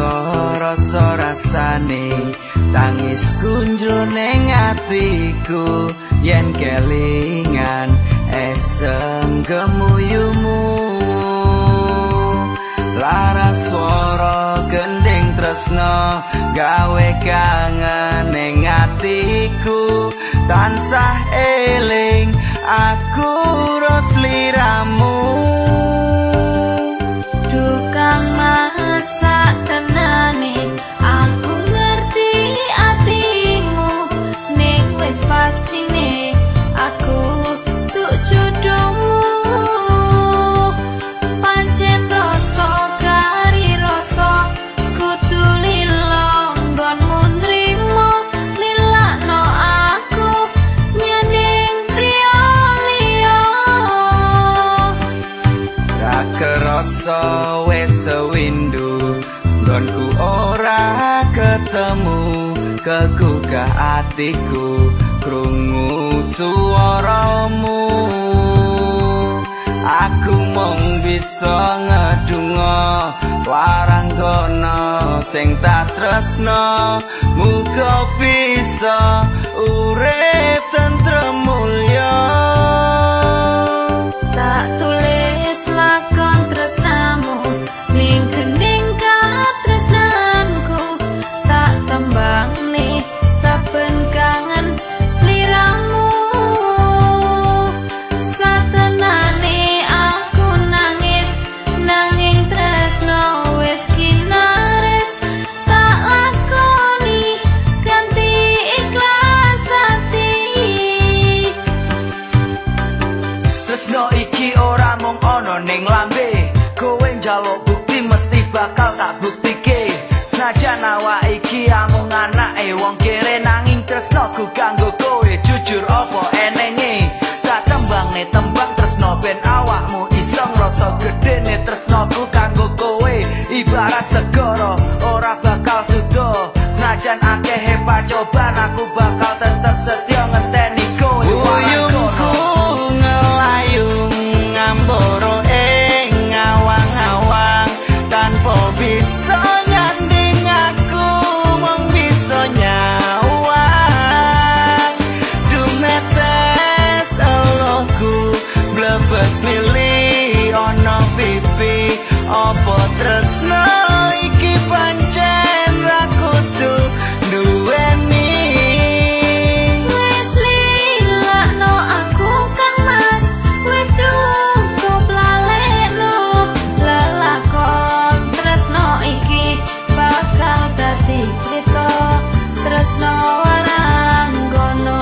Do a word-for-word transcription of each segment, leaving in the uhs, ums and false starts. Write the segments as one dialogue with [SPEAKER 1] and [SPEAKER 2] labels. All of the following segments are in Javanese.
[SPEAKER 1] rasa rasane tangis kunjul ning atiku yen kelingan esem gemuyumu lara swara gending tresno gawe kangen ning atiku tansah eling aku rosliramu
[SPEAKER 2] dukang masa tenane aku ngerti atimu ning wis pastine aku tuk jodohmu pancen rasa kari rasa kudu lilo nggonmu nrimo lilakno aku nyanding priya liya
[SPEAKER 1] ra kerasa wis sewindu nggonku ora ketemu kegugah atiku krungu suaramu aku mung bisa ngedungo waranggana sing tak tresno muga bisa urip tentrem mulya
[SPEAKER 2] tak tulis lakon tresnamu ning gening katresnanku tak tembang nih saben kangen sliramu satenane aku nangis nanging tresno wis kinares tak lakoni ganti ikhlas hati
[SPEAKER 1] tresno iki ora mung ana ning lambe kowe njaluk bukti mesti bakal tak buktike najan awak iki amung anake wong kere nanging tresnoku kanggo kowe jujur apa enenge tak tembangne tembang tresno ben awakmu iso ngrasa gedene tresnoku kanggo kowe ibarat segara ora bakal sudo najan akeh pacoban aku bakal tetep setia ngenteni kowe uyungku ngelayung ngamboro ing ngawang-awang tanpa bisa nyanding aku mung bisa nyawang dumetes eloku blebes milih ana pipi apa tresno iki pancen ra kudu duweni
[SPEAKER 2] wis lilakno aku kang mas wis cukup lalekno lelakon tresno iki bakal dadi crita tresno waranggana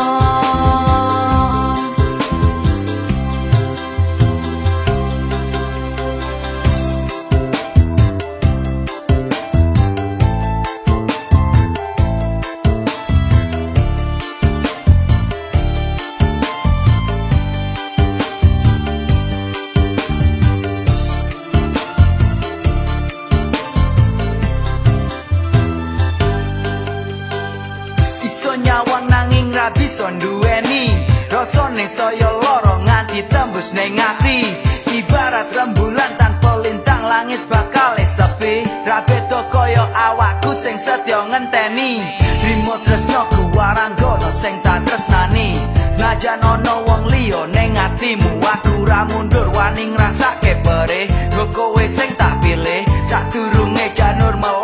[SPEAKER 1] iso nyawang nanging ra bisa nduweni rasane saya lara nganti tembus ning ati ibarat rembulan tanpa lintang langit bakal sepi ra beda kaya awakku sing setya ngenteni rimo tresnoku waranggana sing tak tresnani najan ana wong liya ning atimu aku ra mundur wani ngrasake perih nggo kowe sing tak pilih sadurunge janur